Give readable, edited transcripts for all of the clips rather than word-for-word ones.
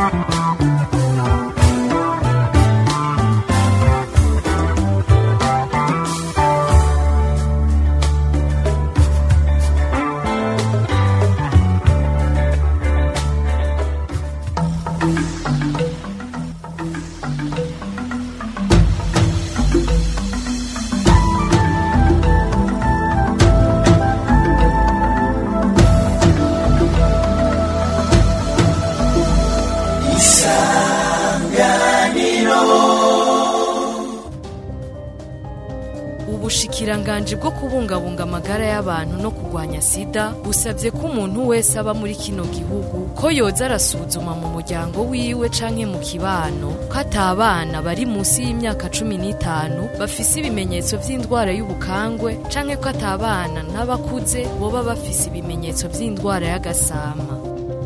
Ubushikiranganji bwo kubungabunga amagara y'abantu no kurwanya sida busabye ko umuntu wese aba muri kino gihugu ko yoza arasuzuma mu muryango wiwe canke mu kibano ko atabana bari munsi y'imyaka 15 bafise ibimenyetso vy'indwara y'ubukangwe canke ko atabana n'abakuze boba bafise ibimenyetso vy'indwara y'agasama.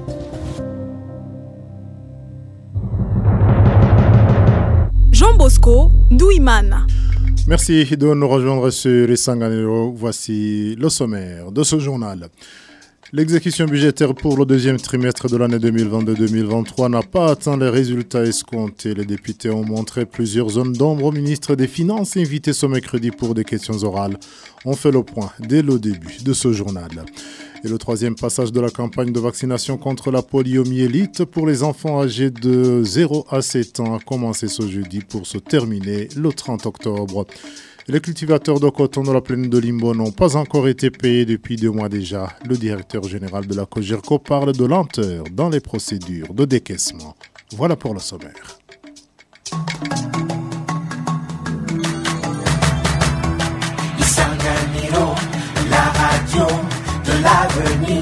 Jean Bosco Douimana. Merci de nous rejoindre sur Isanganiro. Voici le sommaire de ce journal. L'exécution budgétaire pour le deuxième trimestre de l'année 2022-2023 n'a pas atteint les résultats escomptés. Les députés ont montré plusieurs zones d'ombre au ministre des Finances invité ce mercredi pour des questions orales. On fait le point dès le début de ce journal. Et le troisième passage de la campagne de vaccination contre la poliomyélite pour les enfants âgés de 0 à 7 ans a commencé ce jeudi pour se terminer le 30 octobre. Les cultivateurs de coton de la plaine de Limbo n'ont pas encore été payés depuis 2 mois déjà. Le directeur général de la Cogerco parle de lenteur dans les procédures de décaissement. Voilà pour le sommaire. Isanganiro, la radio de l'avenir.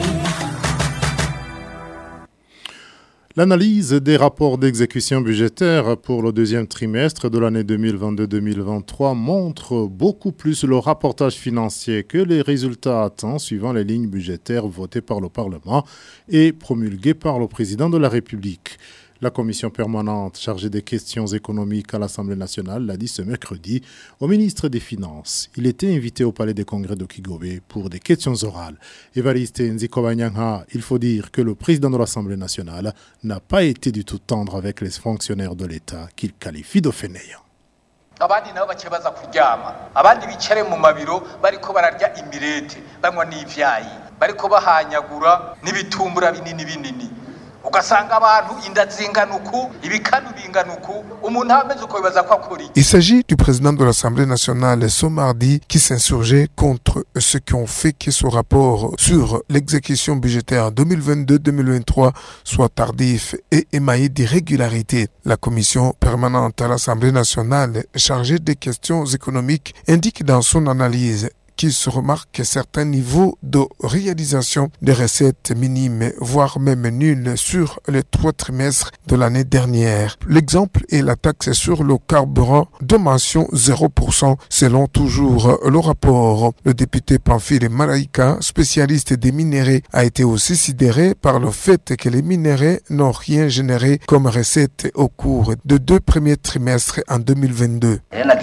L'analyse des rapports d'exécution budgétaire pour le deuxième trimestre de l'année 2022-2023 montre beaucoup plus le rapportage financier que les résultats atteints suivant les lignes budgétaires votées par le Parlement et promulguées par le président de la République. La commission permanente chargée des questions économiques à l'Assemblée nationale l'a dit ce mercredi au ministre des Finances. Il était invité au Palais des Congrès de Kigobe pour des questions orales. Évariste Nzikobanyanga, il faut dire que le président de l'Assemblée nationale n'a pas été du tout tendre avec les fonctionnaires de l'État qu'il qualifie de fainéants. Abandi nabo bakebaza kuryama abandi bicare mu mabiro bariko bararya imirete banywa n'ivyayi bariko bahanyagura n'ibitumbura binini ugasanga abantu inda zinganuku ibikanu binganuku umuntu ameze uko bibaza ko akuri. Il s'agit du président de l'Assemblée nationale ce mardi qui s'insurgeait contre ceux qui ont fait que ce rapport sur l'exécution budgétaire 2022-2023 soit tardif et émaillé d'irrégularités. La commission permanente à l'Assemblée nationale chargée des questions économiques indique dans son analyse qu'il se remarque certains niveaux de réalisation des recettes minimes, voire même nulles sur les 3 trimestres de l'année dernière. L'exemple est la taxe sur le carburant de mention 0% selon toujours le rapport. Le député Pamphile Maraïka, spécialiste des minéraux, a été aussi sidéré par le fait que les minéraux n'ont rien généré comme recette au cours de 2 premiers trimestres en 2022.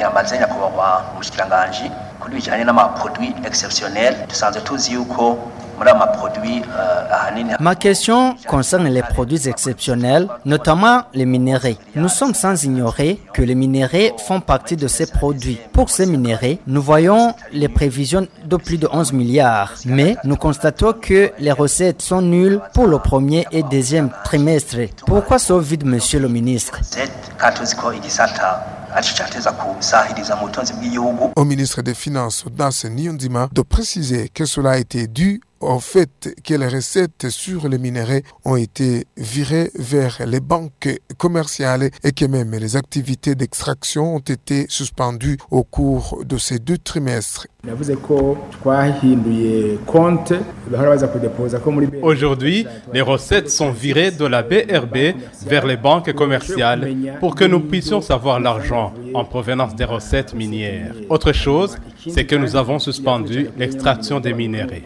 kuri bijyanye n'amaproduits exceptionnels dusanzwe tuzi yuko muri amaproduits ahanini. Ma question concerne les produits exceptionnels, notamment les minéraux. Nous sommes sans ignorer que les minéraux font partie de ces produits. Pour ces minéraux, nous voyons les prévisions de plus de 11 milliards, mais nous constatons que les recettes sont nulles pour le premier et deuxième trimestre. Pourquoi ce vide, monsieur le ministre? Au ministre des Finances, Odas Nyondima, de préciser que cela a été dû au fait que les recettes sur les minéraux ont été virées vers les banques commerciales et que même les activités d'extraction ont été suspendues au cours de ces 2 trimestres. Aujourd'hui, les recettes sont virées de la BRB vers les banques commerciales pour que nous puissions savoir l'argent en provenance des recettes minières. Autre chose, c'est que nous avons suspendu l'extraction des minéraux.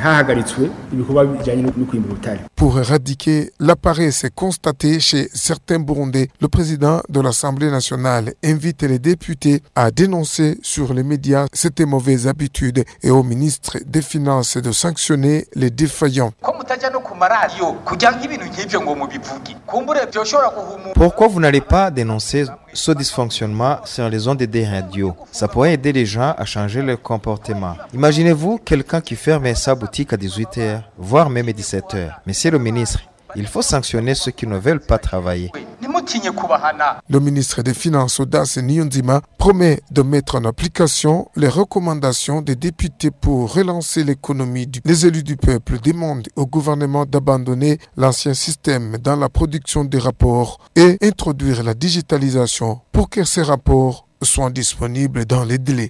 Pour éradiquer la paresse constatée chez certains Burundais, le président de l'Assemblée nationale invite les députés à dénoncer sur les médias cette mauvaise habitude et au ministre des Finances de sanctionner les défaillants. Pourquoi vous n'allez pas dénoncer ce dysfonctionnement sur les ondes des radios? Ça pourrait aider les gens à changer leur comportement. Imaginez-vous quelqu'un qui ferme sa boutique à 18h, voire même à 17h. Monsieur le ministre, il faut sanctionner ceux qui ne veulent pas travailler. Le ministre des Finances, Audace Niyonzima, promet de mettre en application les recommandations des députés pour relancer l'économie. Les élus du peuple demandent au gouvernement d'abandonner l'ancien système dans la production des rapports et introduire la digitalisation pour que ces rapports soient disponibles dans les délais.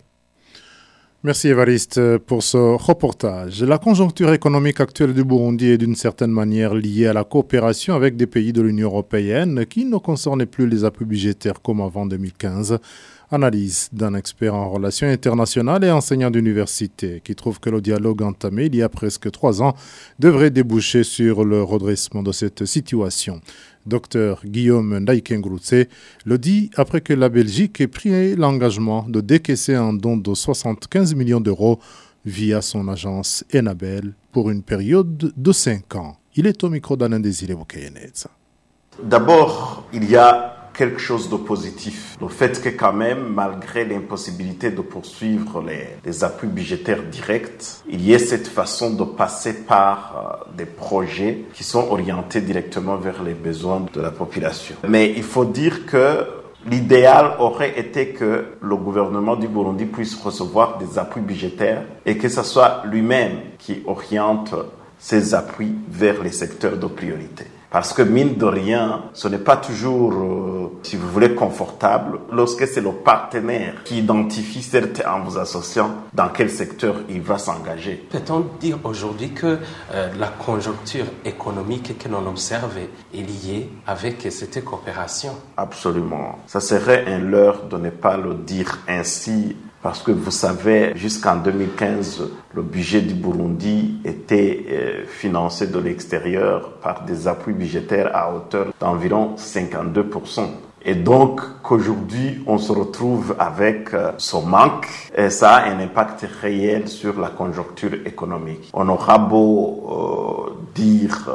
Merci Évariste pour ce reportage. La conjoncture économique actuelle du Burundi est d'une certaine manière liée à la coopération avec des pays de l'Union européenne qui ne concernaient plus les appuis budgétaires comme avant 2015. Analyse d'un expert en relations internationales et enseignant d'université qui trouve que le dialogue entamé il y a presque 3 ans devrait déboucher sur le redressement de cette situation. Dr Guillaume Ndaïkengroutse le dit après que la Belgique ait pris l'engagement de décaisser un don de 75 millions d'euros via son agence Enabel pour une période de 5 ans. Il est au micro d'Alain Désiré Boukayenetza. D'abord, il y a quelque chose de positif. Le fait que quand même, malgré l'impossibilité de poursuivre les appuis budgétaires directs, il y ait cette façon de passer par des projets qui sont orientés directement vers les besoins de la population. Mais il faut dire que l'idéal aurait été que le gouvernement du Burundi puisse recevoir des appuis budgétaires et que ce soit lui-même qui oriente ces appuis vers les secteurs de priorité. Parce que mine de rien, ce n'est pas toujours, si vous voulez, confortable lorsque c'est le partenaire qui identifie, certes en vous associant, dans quel secteur il va s'engager. Peut-on dire aujourd'hui que la conjoncture économique que l'on observe est liée avec cette coopération? Absolument. Ça serait un leurre de ne pas le dire ainsi. Parce que vous savez, jusqu'en 2015, le budget du Burundi était financé de l'extérieur par des appuis budgétaires à hauteur d'environ 52%. Et donc, qu'aujourd'hui, on se retrouve avec ce manque, et ça a un impact réel sur la conjoncture économique. On aura beau dire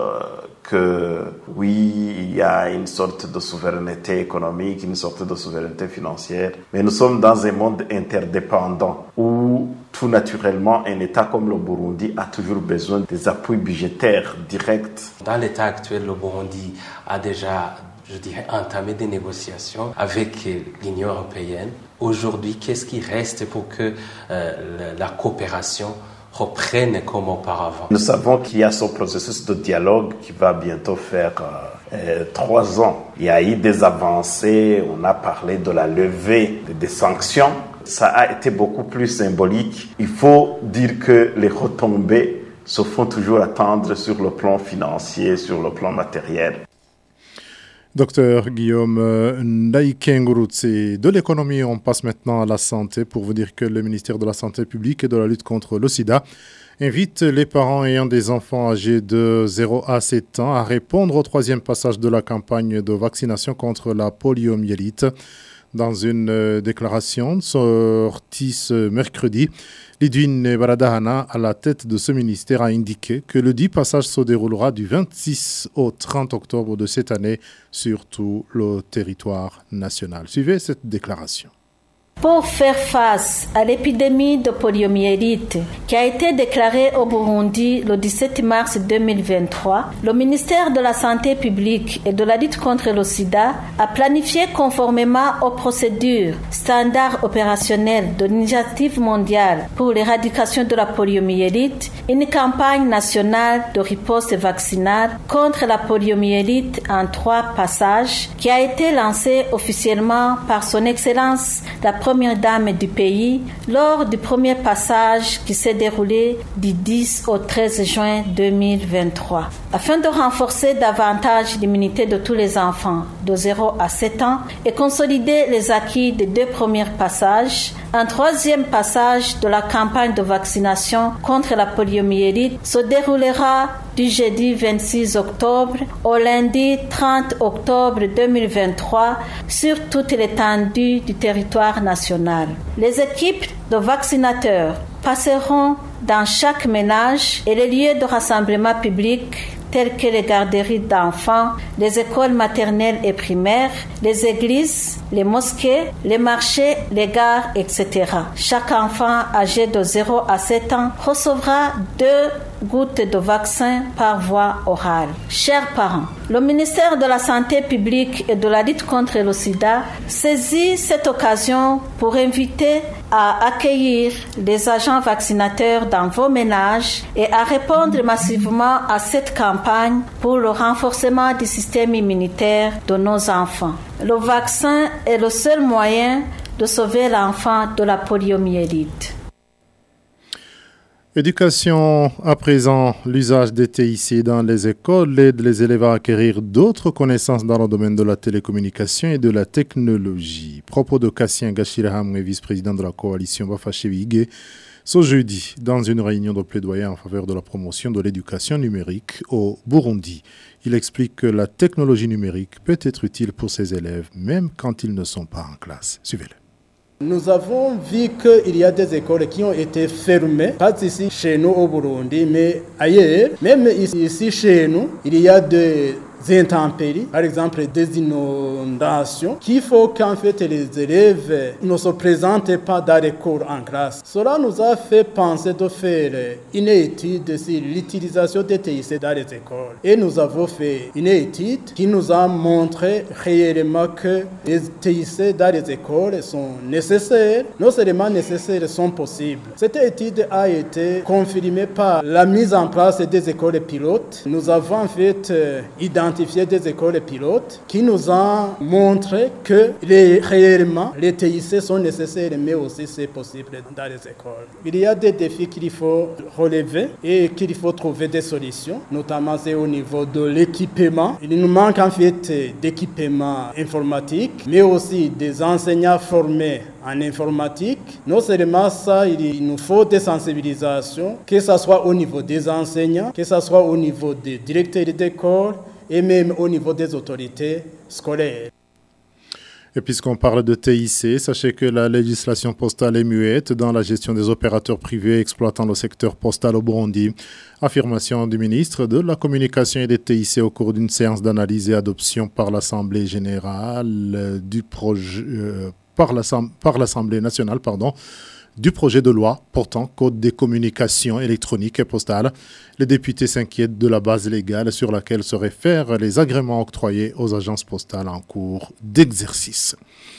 que oui, il y a une sorte de souveraineté économique, une sorte de souveraineté financière, mais nous sommes dans un monde interdépendant où tout naturellement un État comme le Burundi a toujours besoin des appuis budgétaires directs. Dans l'état actuel, le Burundi a déjà, entamé des négociations avec l'Union européenne. Aujourd'hui, qu'est-ce qui reste pour que la coopération reprennent comme auparavant? Nous savons qu'il y a ce processus de dialogue qui va bientôt faire 3 ans. Il y a eu des avancées, on a parlé de la levée des sanctions. Ça a été beaucoup plus symbolique. Il faut dire que les retombées se font toujours attendre sur le plan financier, sur le plan matériel. Docteur Guillaume Ndaïkengroutse, de l'économie, on passe maintenant à la santé pour vous dire que le ministère de la Santé publique et de la lutte contre le sida invite les parents ayant des enfants âgés de 0 à 7 ans à répondre au 3e passage de la campagne de vaccination contre la poliomyélite. Dans une déclaration sortie ce mercredi, Lidwine Baradahana, à la tête de ce ministère, a indiqué que le dit passage se déroulera du 26 au 30 octobre de cette année sur tout le territoire national. Suivez cette déclaration. Pour faire face à l'épidémie de poliomyélite qui a été déclarée au Burundi le 17 mars 2023, le ministère de la Santé publique et de la lutte contre le sida a planifié conformément aux procédures standards opérationnelles de l'initiative mondiale pour l'éradication de la poliomyélite une campagne nationale de riposte vaccinale contre la poliomyélite en 3 passages qui a été lancée officiellement par son Excellence la première dame du pays lors du premier passage qui s'est déroulé du 10 au 13 juin 2023. Afin de renforcer davantage l'immunité de tous les enfants de 0 à 7 ans et consolider les acquis des 2 premiers passages, un 3e passage de la campagne de vaccination contre la poliomyélite se déroulera du jeudi 26 octobre au lundi 30 octobre 2023 sur toute l'étendue du territoire national. Les équipes de vaccinateurs passeront dans chaque ménage et les lieux de rassemblement public tels que les garderies d'enfants, les écoles maternelles et primaires, les églises, les mosquées, les marchés, les gares, etc. Chaque enfant âgé de 0 à 7 ans recevra 2 gouttes de vaccin par voie orale. Chers parents, le ministère de la Santé publique et de la lutte contre le sida saisit cette occasion pour inviter à accueillir les agents vaccinateurs dans vos ménages et à répondre massivement à cette campagne pour le renforcement du système immunitaire de nos enfants. Le vaccin est le seul moyen de sauver l'enfant de la poliomyélite. Éducation à présent, l'usage des TIC dans les écoles aide les élèves à acquérir d'autres connaissances dans le domaine de la télécommunication et de la technologie. Propos de Cassien Gachiraham, vice-président de la coalition Bafashewige, ce jeudi dans une réunion de plaidoyer en faveur de la promotion de l'éducation numérique au Burundi. Il explique que la technologie numérique peut être utile pour ses élèves, même quand ils ne sont pas en classe. Suivez-le. Nous avons vu qu'il y a des écoles qui ont été fermées, pas ici chez nous au Burundi, mais ailleurs. Même ici chez nous, il y a des intempéries, par exemple des inondations, qu'il faut qu'en fait les élèves ne se présentent pas dans les cours en classe. Cela nous a fait penser de faire une étude sur l'utilisation des TIC dans les écoles. Et nous avons fait une étude qui nous a montré réellement que les TIC dans les écoles sont nécessaires. Non seulement nécessaires, sont possibles. Cette étude a été confirmée par la mise en place des écoles pilotes. Nous avons en fait identifié des écoles pilotes qui nous ont montré que réellement les TIC sont nécessaires, mais aussi c'est possible dans les écoles. Il y a des défis qu'il faut relever et qu'il faut trouver des solutions, notamment c'est au niveau de l'équipement. Il nous manque en fait d'équipement informatique, mais aussi des enseignants formés en informatique. Non seulement ça, il nous faut des sensibilisations, que ce soit au niveau des enseignants, que ce soit au niveau des directeurs d'école, et même au niveau des autorités scolaires. Et puisqu'on parle de TIC, sachez que la législation postale est muette dans la gestion des opérateurs privés exploitant le secteur postal au Burundi. Affirmation du ministre de la Communication et des TIC au cours d'une séance d'analyse et adoption par l'Assemblée générale du projet, par l'Assemblée nationale, du projet de loi portant Code des communications électroniques et postales. Les députés s'inquiètent de la base légale sur laquelle se réfèrent les agréments octroyés aux agences postales en cours d'exercice.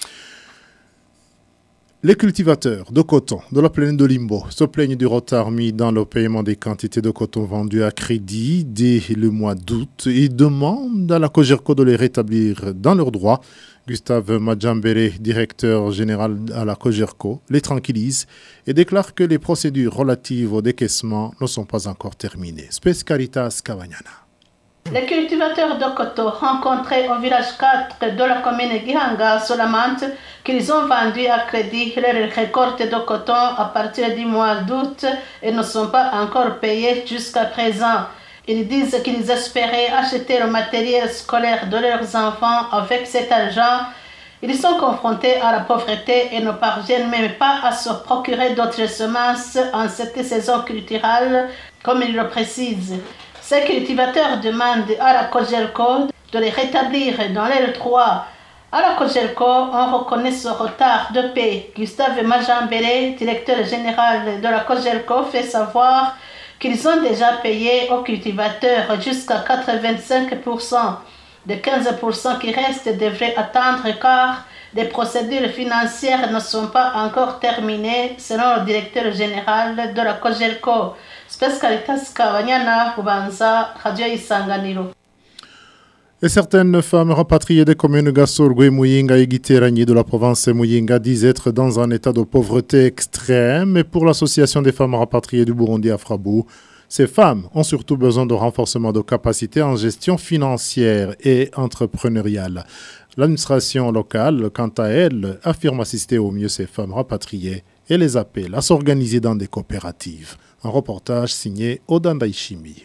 Les cultivateurs de coton de la plaine de Limbo se plaignent du retard mis dans le paiement des quantités de coton vendues à crédit dès le mois d'août et demandent à la Cogerco de les rétablir dans leurs droits. Gustave Madjambere, directeur général à la Cogerco, les tranquillise et déclare que les procédures relatives au décaissement ne sont pas encore terminées. Spes Caritas Cavagnana. Les cultivateurs de coton rencontrés au village 4 de la commune Gihanga se lamentent qu'ils ont vendu à crédit leurs récoltes de coton à partir du mois d'août et ne sont pas encore payés jusqu'à présent. Ils disent qu'ils espéraient acheter le matériel scolaire de leurs enfants avec cet argent. Ils sont confrontés à la pauvreté et ne parviennent même pas à se procurer d'autres semences en cette saison culturelle, comme ils le précisent. Ces cultivateurs demandent à la Cogerco de les rétablir dans leurs droits. À la Cogerco, on reconnaît ce retard de paie. Gustave Majambere, directeur général de la Cogerco, fait savoir qu'ils ont déjà payé aux cultivateurs jusqu'à 85%. Les 15% qui restent devraient attendre car des procédures financières ne sont pas encore terminées selon le directeur général de la Cogerco. Spes Caritas Kabanyana, Bubanza, Radio Isanganiro. Et certaines femmes rapatriées des communes Gassorgue, Muyinga et Giteragni de la province Muyinga disent être dans un état de pauvreté extrême. Et pour l'association des femmes rapatriées du Burundi à Frabou, ces femmes ont surtout besoin de renforcement de capacités en gestion financière et entrepreneuriale. L'administration locale, quant à elle, affirme assister au mieux ces femmes rapatriées et les appelle à s'organiser dans des coopératives. Un reportage signé Odanda Ishimi.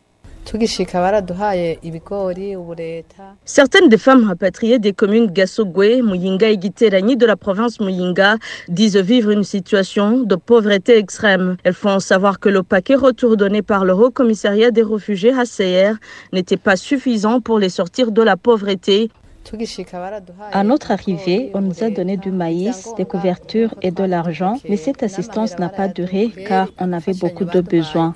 Certaines des femmes rapatriées des communes Gasogwe, Muyinga et Giteragni de la province Muyinga disent vivre une situation de pauvreté extrême. Elles font savoir que le paquet retour donné par le Haut Commissariat des réfugiés HCR n'était pas suffisant pour les sortir de la pauvreté. À notre arrivée, on nous a donné du maïs, des couvertures et de l'argent, mais cette assistance n'a pas duré car on avait beaucoup de besoins.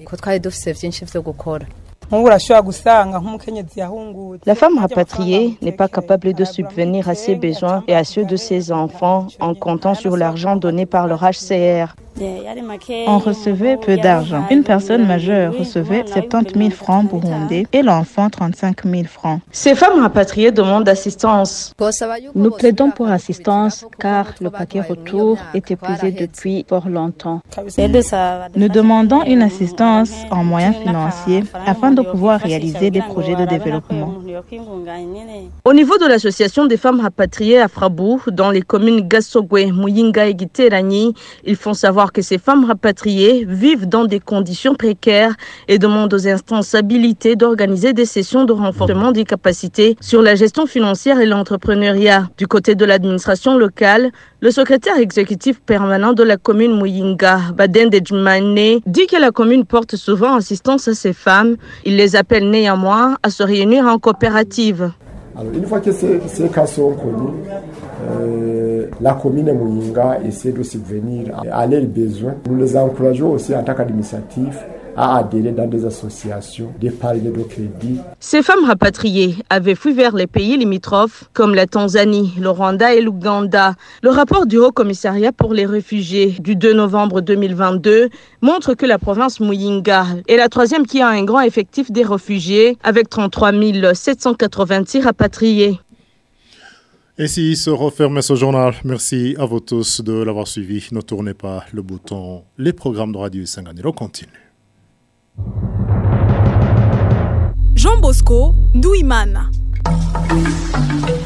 La femme rapatriée n'est pas capable de subvenir à ses besoins et à ceux de ses enfants en comptant sur l'argent donné par le HCR. On recevait peu d'argent. Une personne majeure recevait 70 000 francs burundais et l'enfant 35 000 francs. Ces femmes rapatriées demandent assistance. Nous plaidons pour assistance car le paquet retour est épuisé depuis fort longtemps. Nous demandons une assistance en moyens financiers afin de pouvoir réaliser des projets de développement. Au niveau de l'association des femmes rapatriées à Frabou, dans les communes Gasogwe, Muyinga et Giteragni, ils font savoir que ces femmes rapatriées vivent dans des conditions précaires et demandent aux instances habilitées d'organiser des sessions de renforcement des capacités sur la gestion financière et l'entrepreneuriat. Du côté de l'administration locale, le secrétaire exécutif permanent de la commune Muyinga, Baden Dejmane, dit que la commune porte souvent assistance à ces femmes. Il les appelle néanmoins à se réunir en coopérative. Alors, une fois que ces cas sont connus, la commune Muyinga essaie de subvenir à leurs besoins. Nous les encourageons aussi en tant qu'administratif à adhérer dans des associations d'épargne de crédit. Ces femmes rapatriées avaient fui vers les pays limitrophes comme la Tanzanie, le Rwanda et l'Ouganda. Le rapport du Haut Commissariat pour les réfugiés du 2 novembre 2022 montre que la province Muyinga est la troisième qui a un grand effectif des réfugiés avec 33 786 rapatriés. Ainsi se referme ce journal. Merci à vous tous de l'avoir suivi. Ne tournez pas le bouton. Les programmes de Radio Isanganiro continuent. Jean Bosco Ndouimana.